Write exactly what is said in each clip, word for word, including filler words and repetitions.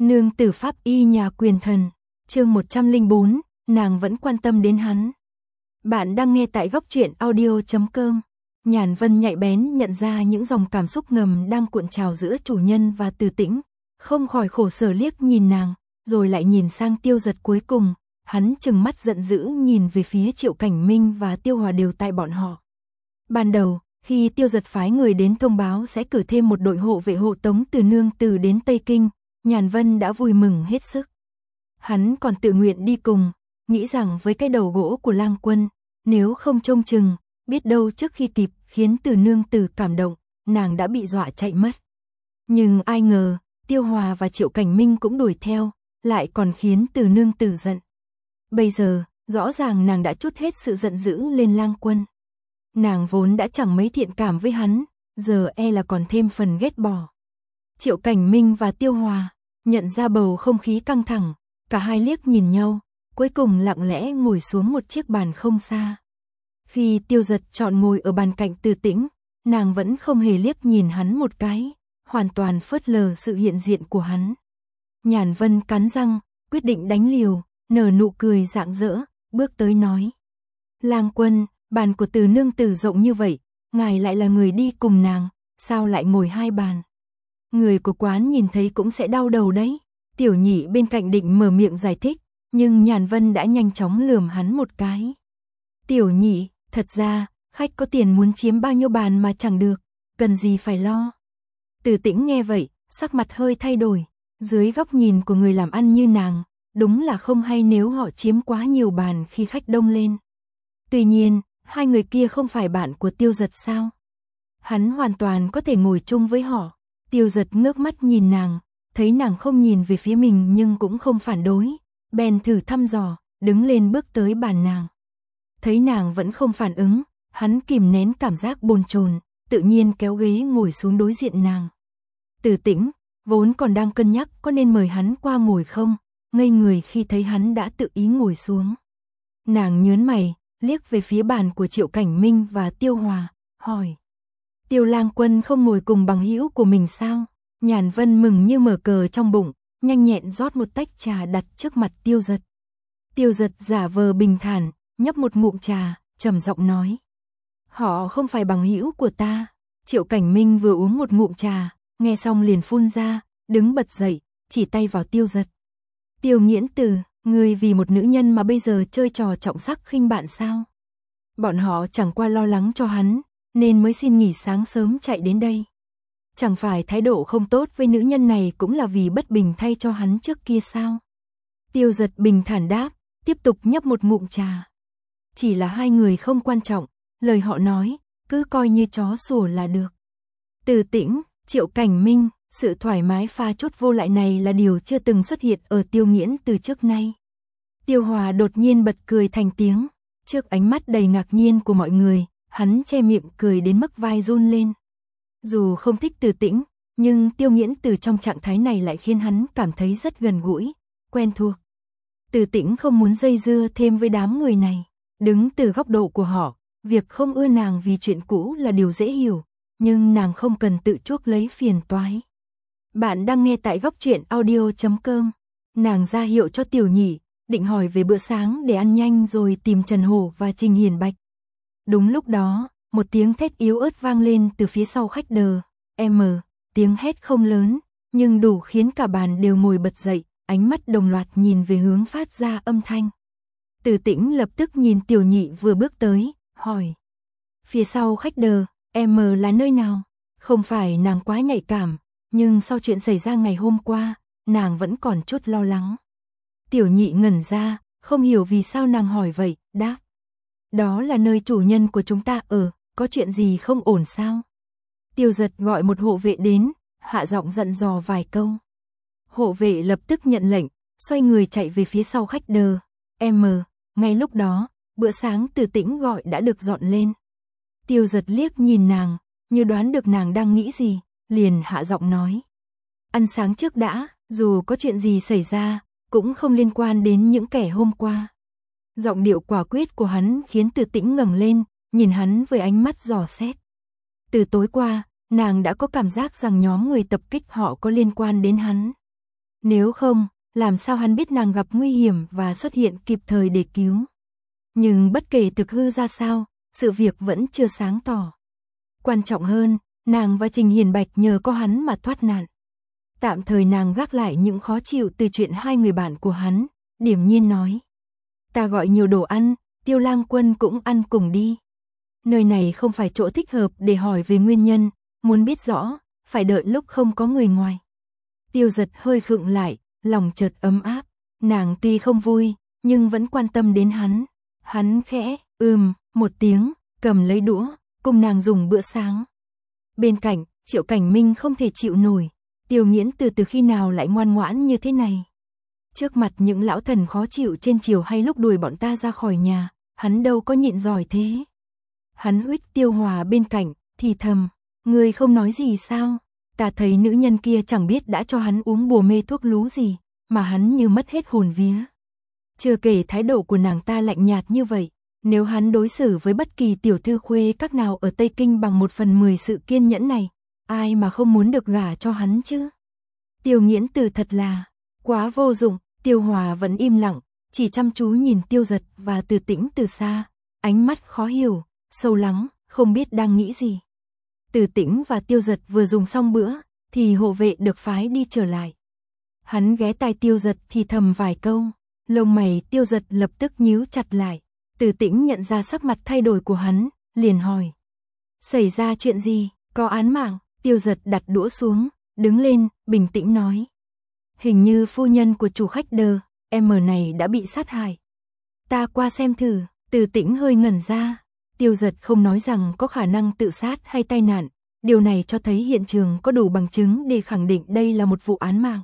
Nương tử pháp y nhà quyền thần, chương một trăm lẻ bốn, nàng vẫn quan tâm đến hắn. Bạn đang nghe tại góc truyện audio chấm com. Nhàn Vân nhạy bén nhận ra những dòng cảm xúc ngầm đang cuộn trào giữa chủ nhân và Từ Tĩnh, không khỏi khổ sở liếc nhìn nàng, rồi lại nhìn sang Tiêu Dật. Cuối cùng, hắn trừng mắt giận dữ nhìn về phía Triệu Cảnh Minh và Tiêu Hòa đều tại bọn họ. Ban đầu, khi Tiêu Dật phái người đến thông báo sẽ cử thêm một đội hộ vệ hộ tống từ nương tử đến Tây Kinh, Nhàn Vân đã vui mừng hết sức. Hắn còn tự nguyện đi cùng, nghĩ rằng với cái đầu gỗ của Lang Quân, nếu không trông chừng, biết đâu trước khi kịp khiến từ nương tử cảm động, nàng đã bị dọa chạy mất. Nhưng ai ngờ, Tiêu Hòa và Triệu Cảnh Minh cũng đuổi theo, lại còn khiến từ nương tử giận. Bây giờ, rõ ràng nàng đã trút hết sự giận dữ lên Lang Quân. Nàng vốn đã chẳng mấy thiện cảm với hắn, giờ e là còn thêm phần ghét bỏ. Triệu Cảnh Minh và Tiêu Hòa nhận ra bầu không khí căng thẳng, cả hai liếc nhìn nhau, cuối cùng lặng lẽ ngồi xuống một chiếc bàn không xa. Khi Tiêu Dật chọn ngồi ở bàn cạnh Từ Tĩnh, nàng vẫn không hề liếc nhìn hắn một cái, hoàn toàn phớt lờ sự hiện diện của hắn. Nhàn Vân cắn răng, quyết định đánh liều, nở nụ cười rạng rỡ, bước tới nói: Lang Quân, bàn của Từ nương tử rộng như vậy, ngài lại là người đi cùng nàng, sao lại ngồi hai bàn? Người của quán nhìn thấy cũng sẽ đau đầu đấy. Tiểu Nhị bên cạnh định mở miệng giải thích, nhưng Nhàn Vân đã nhanh chóng lườm hắn một cái. Tiểu Nhị, thật ra, khách có tiền muốn chiếm bao nhiêu bàn mà chẳng được, cần gì phải lo. Từ Tĩnh nghe vậy, sắc mặt hơi thay đổi, dưới góc nhìn của người làm ăn như nàng, đúng là không hay nếu họ chiếm quá nhiều bàn khi khách đông lên. Tuy nhiên, hai người kia không phải bạn của Tiêu Dật sao? Hắn hoàn toàn có thể ngồi chung với họ. Tiêu Dật ngước mắt nhìn nàng, thấy nàng không nhìn về phía mình nhưng cũng không phản đối, bèn thử thăm dò, đứng lên bước tới bàn nàng. Thấy nàng vẫn không phản ứng, hắn kìm nén cảm giác bồn chồn, tự nhiên kéo ghế ngồi xuống đối diện nàng. Từ Tĩnh, vốn còn đang cân nhắc có nên mời hắn qua ngồi không, ngây người khi thấy hắn đã tự ý ngồi xuống. Nàng nhớn mày, liếc về phía bàn của Triệu Cảnh Minh và Tiêu Hòa, hỏi: Tiêu Lang Quân không ngồi cùng bằng hữu của mình sao? Nhàn Vân mừng như mở cờ trong bụng, nhanh nhẹn rót một tách trà đặt trước mặt Tiêu Dật. Tiêu Dật giả vờ bình thản, nhấp một ngụm trà, trầm giọng nói: Họ không phải bằng hữu của ta. Triệu Cảnh Minh vừa uống một ngụm trà, nghe xong liền phun ra, đứng bật dậy, chỉ tay vào Tiêu Dật. Tiêu Nghiễn Từ, ngươi vì một nữ nhân mà bây giờ chơi trò trọng sắc khinh bạn sao? Bọn họ chẳng qua lo lắng cho hắn, nên mới xin nghỉ sáng sớm chạy đến đây. Chẳng phải thái độ không tốt với nữ nhân này cũng là vì bất bình thay cho hắn trước kia sao? Tiêu Dật bình thản đáp, tiếp tục nhấp một ngụm trà. Chỉ là hai người không quan trọng, lời họ nói, cứ coi như chó sủa là được. Từ Tĩnh, Triệu Cảnh Minh, sự thoải mái pha chút vô lại này là điều chưa từng xuất hiện ở Tiêu Nghiễn từ trước nay. Tiêu Hòa đột nhiên bật cười thành tiếng, trước ánh mắt đầy ngạc nhiên của mọi người, hắn che miệng cười đến mức vai run lên. Dù không thích Từ Tĩnh, nhưng Tiêu Nghiễn từ trong trạng thái này lại khiến hắn cảm thấy rất gần gũi, quen thuộc. Từ Tĩnh không muốn dây dưa thêm với đám người này. Đứng từ góc độ của họ, việc không ưa nàng vì chuyện cũ là điều dễ hiểu, nhưng nàng không cần tự chuốc lấy phiền toái. Bạn đang nghe tại góc truyện audio chấm com. Nàng ra hiệu cho Tiểu Nhị, định hỏi về bữa sáng để ăn nhanh rồi tìm Trần Hổ và Trình Hiền Bạch. Đúng lúc đó, một tiếng thét yếu ớt vang lên từ phía sau khách đờ. M, tiếng hét không lớn, nhưng đủ khiến cả bàn đều ngồi bật dậy, ánh mắt đồng loạt nhìn về hướng phát ra âm thanh. Từ Tĩnh lập tức nhìn Tiểu Nhị vừa bước tới, hỏi: Phía sau khách đờ, M là nơi nào? Không phải nàng quá nhạy cảm, nhưng sau chuyện xảy ra ngày hôm qua, nàng vẫn còn chút lo lắng. Tiểu Nhị ngẩn ra, không hiểu vì sao nàng hỏi vậy, đáp: Đó là nơi chủ nhân của chúng ta ở, có chuyện gì không ổn sao? Tiêu Dật gọi một hộ vệ đến, hạ giọng dặn dò vài câu. Hộ vệ lập tức nhận lệnh, xoay người chạy về phía sau khách đờ. M, ngay lúc đó, bữa sáng Từ Tĩnh gọi đã được dọn lên. Tiêu Dật liếc nhìn nàng, như đoán được nàng đang nghĩ gì, liền hạ giọng nói: Ăn sáng trước đã, dù có chuyện gì xảy ra, cũng không liên quan đến những kẻ hôm qua. Giọng điệu quả quyết của hắn khiến Từ Tĩnh ngẩng lên, nhìn hắn với ánh mắt dò xét. Từ tối qua, nàng đã có cảm giác rằng nhóm người tập kích họ có liên quan đến hắn. Nếu không, làm sao hắn biết nàng gặp nguy hiểm và xuất hiện kịp thời để cứu. Nhưng bất kể thực hư ra sao, sự việc vẫn chưa sáng tỏ. Quan trọng hơn, nàng và Trình Hiền Bạch nhờ có hắn mà thoát nạn. Tạm thời nàng gác lại những khó chịu từ chuyện hai người bạn của hắn, điềm nhiên nói. Ta gọi nhiều đồ ăn, Tiêu Lang Quân cũng ăn cùng đi. Nơi này không phải chỗ thích hợp để hỏi về nguyên nhân, muốn biết rõ, phải đợi lúc không có người ngoài. Tiêu Giật hơi khựng lại, lòng chợt ấm áp, nàng tuy không vui, nhưng vẫn quan tâm đến hắn. Hắn khẽ, ừm, một tiếng, cầm lấy đũa, cùng nàng dùng bữa sáng. Bên cạnh, Triệu Cảnh Minh không thể chịu nổi, Tiêu Nghiễn từ từ khi nào lại ngoan ngoãn như thế này. Trước mặt những lão thần khó chịu trên triều hay lúc đuổi bọn ta ra khỏi nhà, hắn đâu có nhịn giỏi thế. Hắn huých Tiêu Hòa bên cạnh, thì thầm, ngươi không nói gì sao? Ta thấy nữ nhân kia chẳng biết đã cho hắn uống bùa mê thuốc lú gì, mà hắn như mất hết hồn vía. Chưa kể thái độ của nàng ta lạnh nhạt như vậy, nếu hắn đối xử với bất kỳ tiểu thư khuê các nào ở Tây Kinh bằng một phần mười sự kiên nhẫn này, ai mà không muốn được gả cho hắn chứ? Tiêu Nghiễn Từ thật là quá vô dụng. Tiêu Hòa vẫn im lặng, chỉ chăm chú nhìn Tiêu Giật và Từ Tĩnh từ xa, ánh mắt khó hiểu, sâu lắng, không biết đang nghĩ gì. Từ Tĩnh và Tiêu Giật vừa dùng xong bữa, thì hộ vệ được phái đi trở lại. Hắn ghé tai Tiêu Giật thì thầm vài câu, lông mày Tiêu Giật lập tức nhíu chặt lại. Từ Tĩnh nhận ra sắc mặt thay đổi của hắn, liền hỏi. Xảy ra chuyện gì, có án mạng? Tiêu Giật đặt đũa xuống, đứng lên, bình tĩnh nói. Hình như phu nhân của chủ khách đờ, em này đã bị sát hại. Ta qua xem thử. Từ Tĩnh hơi ngẩn ra. Tiêu Giật không nói rằng có khả năng tự sát hay tai nạn. Điều này cho thấy hiện trường có đủ bằng chứng để khẳng định đây là một vụ án mạng.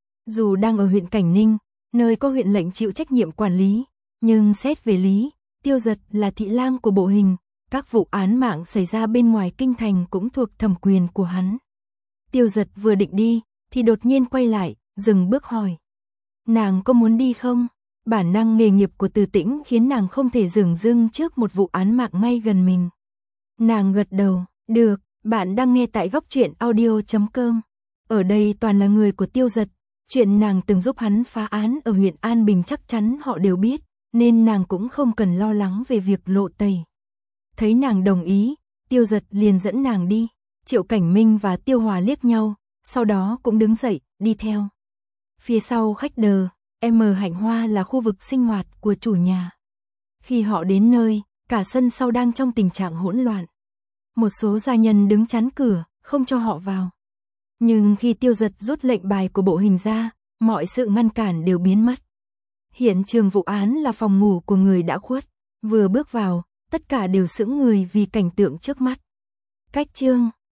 Dù đang ở huyện Cảnh Ninh, nơi có huyện lệnh chịu trách nhiệm quản lý, nhưng xét về lý, Tiêu Giật là thị lang của bộ hình. Các vụ án mạng xảy ra bên ngoài kinh thành cũng thuộc thẩm quyền của hắn. Tiêu Giật vừa định đi, thì đột nhiên quay lại, dừng bước hỏi. Nàng có muốn đi không? Bản năng nghề nghiệp của Từ Tĩnh khiến nàng không thể dửng dưng trước một vụ án mạng ngay gần mình. Nàng gật đầu, được, bạn đang nghe tại góc truyện audio chấm com. Ở đây toàn là người của Tiêu Giật, chuyện nàng từng giúp hắn phá án ở huyện An Bình chắc chắn họ đều biết, nên nàng cũng không cần lo lắng về việc lộ tẩy. Thấy nàng đồng ý, Tiêu Giật liền dẫn nàng đi. Triệu Cảnh Minh và Tiêu Hòa liếc nhau, sau đó cũng đứng dậy, đi theo. Phía sau khách đờ, em Hạnh Hoa là khu vực sinh hoạt của chủ nhà. Khi họ đến nơi, cả sân sau đang trong tình trạng hỗn loạn. Một số gia nhân đứng chắn cửa, không cho họ vào. Nhưng khi Tiêu Giật rút lệnh bài của bộ hình ra, mọi sự ngăn cản đều biến mất. Hiện trường vụ án là phòng ngủ của người đã khuất. Vừa bước vào, tất cả đều sững người vì cảnh tượng trước mắt. Cách chương